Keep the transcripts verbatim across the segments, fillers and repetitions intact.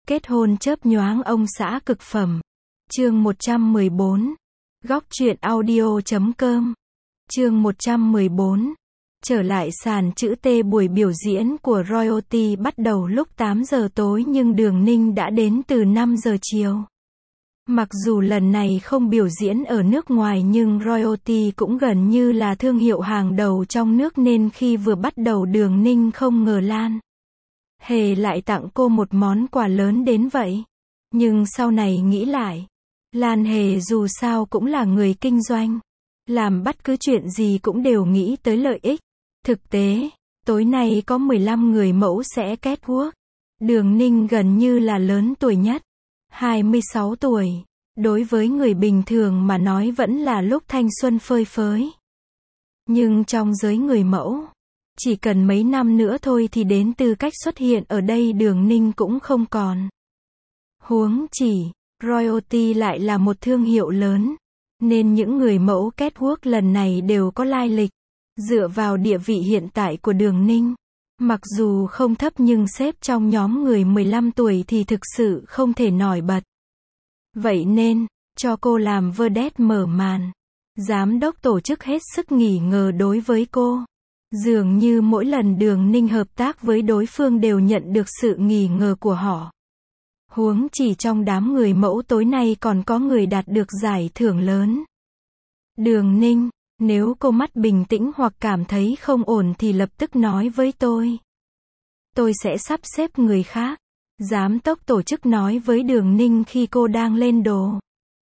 Kết hôn chớp nhoáng ông xã cực phẩm. Chương một trăm mười bốn. Góc truyện audio chấm com. Chương một trăm mười bốn. Trở lại sàn chữ T. Buổi biểu diễn của Royalty bắt đầu lúc tám giờ tối nhưng Đường Ninh đã đến từ năm giờ chiều. Mặc dù lần này không biểu diễn ở nước ngoài nhưng Royalty cũng gần như là thương hiệu hàng đầu trong nước nên khi vừa bắt đầu Đường Ninh không ngờ Lan Hề lại tặng cô một món quà lớn đến vậy. Nhưng sau này nghĩ lại, Lan Hề dù sao cũng là người kinh doanh. Làm bất cứ chuyện gì cũng đều nghĩ tới lợi ích. Thực tế, tối nay có mười lăm người mẫu sẽ catwalk. Đường Ninh gần như là lớn tuổi nhất. hai mươi sáu tuổi. Đối với người bình thường mà nói vẫn là lúc thanh xuân phơi phới. Nhưng trong giới người mẫu, chỉ cần mấy năm nữa thôi thì đến tư cách xuất hiện ở đây Đường Ninh cũng không còn. Huống chỉ, Royalty lại là một thương hiệu lớn, nên những người mẫu catwalk lần này đều có lai lịch. Dựa vào địa vị hiện tại của Đường Ninh, mặc dù không thấp nhưng xếp trong nhóm người mười lăm tuổi thì thực sự không thể nổi bật. Vậy nên, cho cô làm vedette mở màn. Giám đốc tổ chức hết sức nghi ngờ đối với cô. Dường như mỗi lần Đường Ninh hợp tác với đối phương đều nhận được sự nghi ngờ của họ. Huống chỉ trong đám người mẫu tối nay còn có người đạt được giải thưởng lớn. Đường Ninh, nếu cô mắt bình tĩnh hoặc cảm thấy không ổn thì lập tức nói với tôi. Tôi sẽ sắp xếp người khác. Giám đốc tổ chức nói với Đường Ninh khi cô đang lên đồ.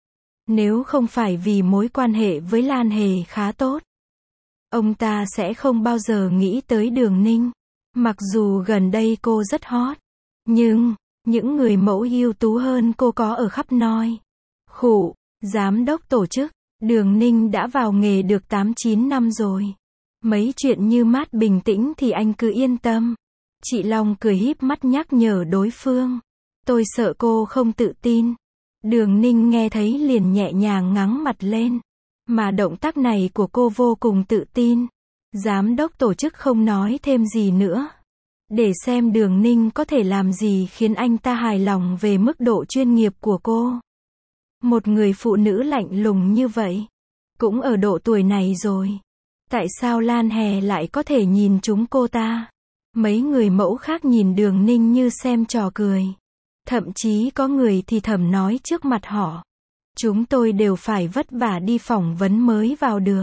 Nếu không phải vì mối quan hệ với Lan Hề khá tốt, ông ta sẽ không bao giờ nghĩ tới Đường Ninh. Mặc dù gần đây cô rất hot, nhưng những người mẫu ưu tú hơn cô có ở khắp nơi. Khụ, giám đốc tổ chức, Đường Ninh đã vào nghề được tám chín năm rồi. Mấy chuyện như mát bình tĩnh thì anh cứ yên tâm. Chị Long cười híp mắt nhắc nhở đối phương. Tôi sợ cô không tự tin. Đường Ninh nghe thấy liền nhẹ nhàng ngắng mặt lên. Mà động tác này của cô vô cùng tự tin. Giám đốc tổ chức không nói thêm gì nữa. Để xem Đường Ninh có thể làm gì khiến anh ta hài lòng về mức độ chuyên nghiệp của cô. Một người phụ nữ lạnh lùng như vậy, cũng ở độ tuổi này rồi. Tại sao Lan Hề lại có thể nhìn chúng cô ta? Mấy người mẫu khác nhìn Đường Ninh như xem trò cười. Thậm chí có người thì thầm nói trước mặt họ. Chúng tôi đều phải vất vả đi phỏng vấn mới vào được.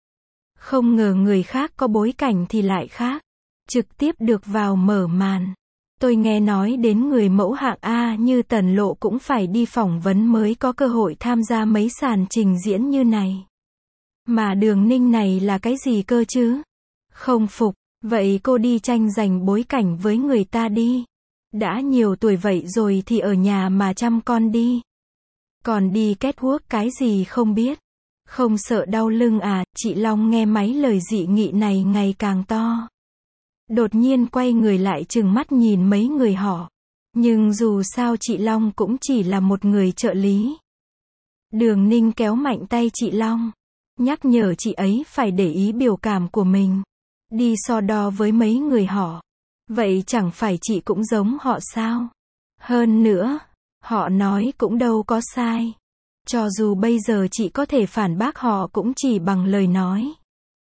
Không ngờ người khác có bối cảnh thì lại khác. Trực tiếp được vào mở màn. Tôi nghe nói đến người mẫu hạng A như Tần Lộ cũng phải đi phỏng vấn mới có cơ hội tham gia mấy sàn trình diễn như này. Mà Đường Ninh này là cái gì cơ chứ? Không phục, vậy cô đi tranh giành bối cảnh với người ta đi. Đã nhiều tuổi vậy rồi thì ở nhà mà chăm con đi. Còn đi catwalk cái gì không biết. Không sợ đau lưng à? Chị Long nghe mấy lời dị nghị này ngày càng to. Đột nhiên quay người lại trừng mắt nhìn mấy người họ. Nhưng dù sao chị Long cũng chỉ là một người trợ lý. Đường Ninh kéo mạnh tay chị Long. Nhắc nhở chị ấy phải để ý biểu cảm của mình. Đi so đo với mấy người họ. Vậy chẳng phải chị cũng giống họ sao? Hơn nữa, họ nói cũng đâu có sai. Cho dù bây giờ chị có thể phản bác họ cũng chỉ bằng lời nói.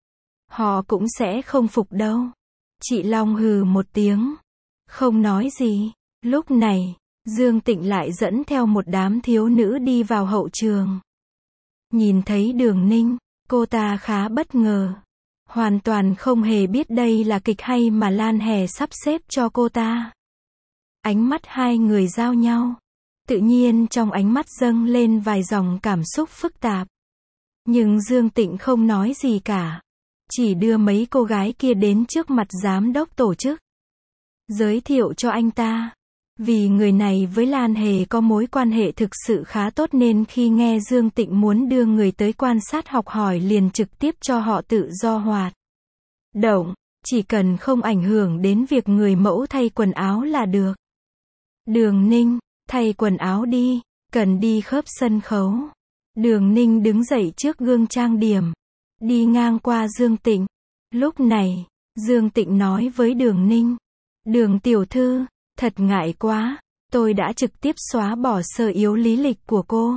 Họ cũng sẽ không phục đâu. Chị Long hừ một tiếng. Không nói gì. Lúc này, Dương Tịnh lại dẫn theo một đám thiếu nữ đi vào hậu trường. Nhìn thấy Đường Ninh, cô ta khá bất ngờ. Hoàn toàn không hề biết đây là kịch hay mà Lan Hề sắp xếp cho cô ta. Ánh mắt hai người giao nhau. Tự nhiên trong ánh mắt dâng lên vài dòng cảm xúc phức tạp. Nhưng Dương Tịnh không nói gì cả. Chỉ đưa mấy cô gái kia đến trước mặt giám đốc tổ chức. Giới thiệu cho anh ta. Vì người này với Lan Hề có mối quan hệ thực sự khá tốt nên khi nghe Dương Tịnh muốn đưa người tới quan sát học hỏi liền trực tiếp cho họ tự do hoạt động. Chỉ cần không ảnh hưởng đến việc người mẫu thay quần áo là được. Đường Ninh, thay quần áo đi. Cần đi khớp sân khấu. Đường Ninh đứng dậy trước gương trang điểm. Đi ngang qua Dương Tịnh. Lúc này, Dương Tịnh nói với Đường Ninh. Đường tiểu thư, thật ngại quá. Tôi đã trực tiếp xóa bỏ sơ yếu lý lịch của cô.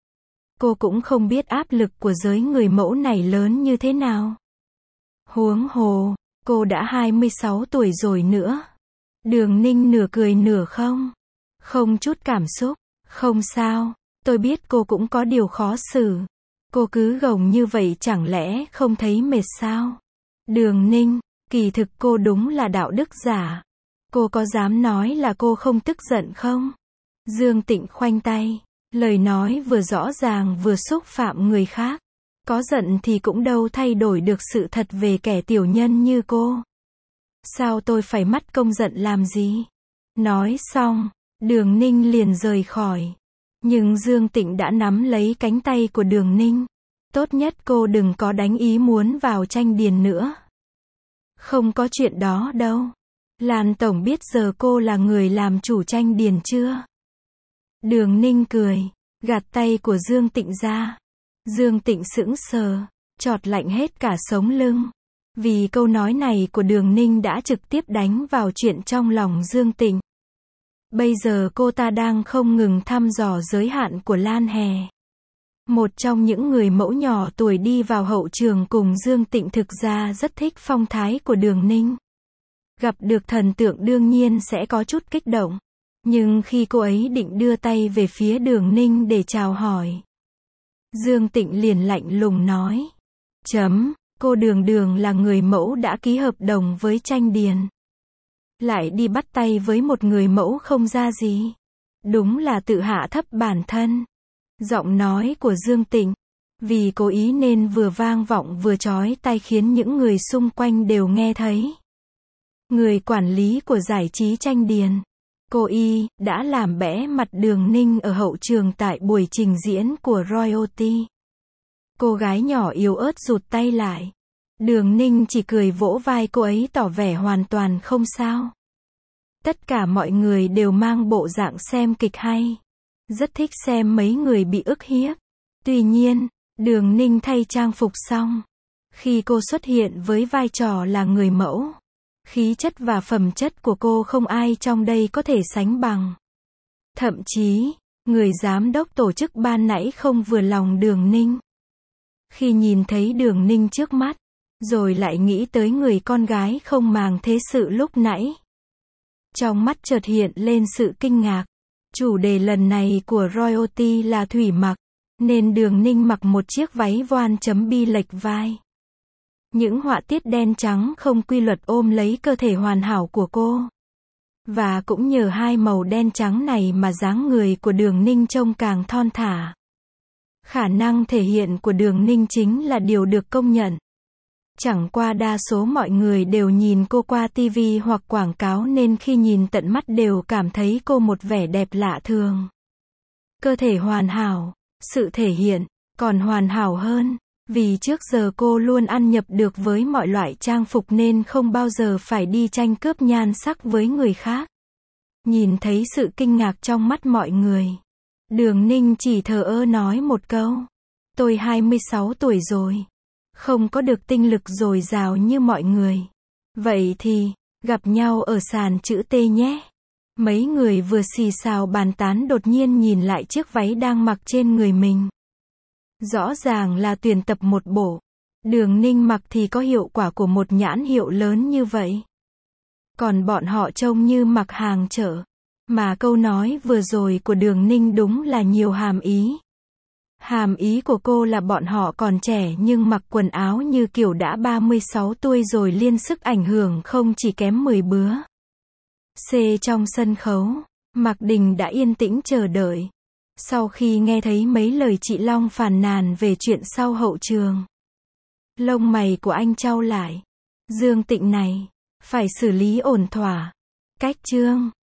Cô cũng không biết áp lực của giới người mẫu này lớn như thế nào. Huống hồ, cô đã hai mươi sáu tuổi rồi nữa. Đường Ninh nửa cười nửa không. Không chút cảm xúc. Không sao, tôi biết cô cũng có điều khó xử. Cô cứ gồng như vậy chẳng lẽ không thấy mệt sao? Đường Ninh, kỳ thực cô đúng là đạo đức giả. Cô có dám nói là cô không tức giận không? Dương Tịnh khoanh tay. Lời nói vừa rõ ràng vừa xúc phạm người khác. Có giận thì cũng đâu thay đổi được sự thật về kẻ tiểu nhân như cô. Sao tôi phải mắt công giận làm gì? Nói xong, Đường Ninh liền rời khỏi. Nhưng Dương Tịnh đã nắm lấy cánh tay của Đường Ninh. Tốt nhất cô đừng có đánh ý muốn vào tranh điền nữa. Không có chuyện đó đâu. Lan Tổng biết giờ cô là người làm chủ tranh điền chưa? Đường Ninh cười, gạt tay của Dương Tịnh ra. Dương Tịnh sững sờ, chọt lạnh hết cả sống lưng. Vì câu nói này của Đường Ninh đã trực tiếp đánh vào chuyện trong lòng Dương Tịnh. Bây giờ cô ta đang không ngừng thăm dò giới hạn của Lan Hè. Một trong những người mẫu nhỏ tuổi đi vào hậu trường cùng Dương Tịnh thực ra rất thích phong thái của Đường Ninh. Gặp được thần tượng đương nhiên sẽ có chút kích động. Nhưng khi cô ấy định đưa tay về phía Đường Ninh để chào hỏi, Dương Tịnh liền lạnh lùng nói. Chấm, cô Đường Đường là người mẫu đã ký hợp đồng với tranh điền. Lại đi bắt tay với một người mẫu không ra gì. Đúng là tự hạ thấp bản thân. Giọng nói của Dương Tịnh, vì cố ý nên vừa vang vọng vừa chói tai khiến những người xung quanh đều nghe thấy. Người quản lý của giải trí tranh điền, cô Y, đã làm bẽ mặt Đường Ninh ở hậu trường tại buổi trình diễn của Royalty. Cô gái nhỏ yếu ớt rụt tay lại. Đường Ninh chỉ cười vỗ vai cô ấy tỏ vẻ hoàn toàn không sao. Tất cả mọi người đều mang bộ dạng xem kịch hay. Rất thích xem mấy người bị ức hiếp. Tuy nhiên, Đường Ninh thay trang phục xong. Khi cô xuất hiện với vai trò là người mẫu, khí chất và phẩm chất của cô không ai trong đây có thể sánh bằng. Thậm chí, người giám đốc tổ chức ban nãy không vừa lòng Đường Ninh. Khi nhìn thấy Đường Ninh trước mắt, rồi lại nghĩ tới người con gái không màng thế sự lúc nãy. Trong mắt chợt hiện lên sự kinh ngạc. Chủ đề lần này của Royalty là thủy mặc, nên Đường Ninh mặc một chiếc váy voan chấm bi lệch vai. Những họa tiết đen trắng không quy luật ôm lấy cơ thể hoàn hảo của cô. Và cũng nhờ hai màu đen trắng này mà dáng người của Đường Ninh trông càng thon thả. Khả năng thể hiện của Đường Ninh chính là điều được công nhận. Chẳng qua đa số mọi người đều nhìn cô qua ti vi hoặc quảng cáo nên khi nhìn tận mắt đều cảm thấy cô một vẻ đẹp lạ thường. Cơ thể hoàn hảo, sự thể hiện còn hoàn hảo hơn. Vì trước giờ cô luôn ăn nhập được với mọi loại trang phục nên không bao giờ phải đi tranh cướp nhan sắc với người khác. Nhìn thấy sự kinh ngạc trong mắt mọi người, Đường Ninh chỉ thờ ơ nói một câu. Tôi hai mươi sáu tuổi rồi. Không có được tinh lực dồi dào như mọi người. Vậy thì, gặp nhau ở sàn chữ T nhé. Mấy người vừa xì xào bàn tán đột nhiên nhìn lại chiếc váy đang mặc trên người mình. Rõ ràng là tuyển tập một bộ. Đường Ninh mặc thì có hiệu quả của một nhãn hiệu lớn như vậy. Còn bọn họ trông như mặc hàng chợ. Mà câu nói vừa rồi của Đường Ninh đúng là nhiều hàm ý. Hàm ý của cô là bọn họ còn trẻ nhưng mặc quần áo như kiểu đã ba mươi sáu tuổi rồi liên sức ảnh hưởng không chỉ kém mười bứa. C trong sân khấu, Mạc Đình đã yên tĩnh chờ đợi. Sau khi nghe thấy mấy lời chị Long phàn nàn về chuyện sau hậu trường, lông mày của anh chau lại. Dương Tịnh này, phải xử lý ổn thỏa. Cách chương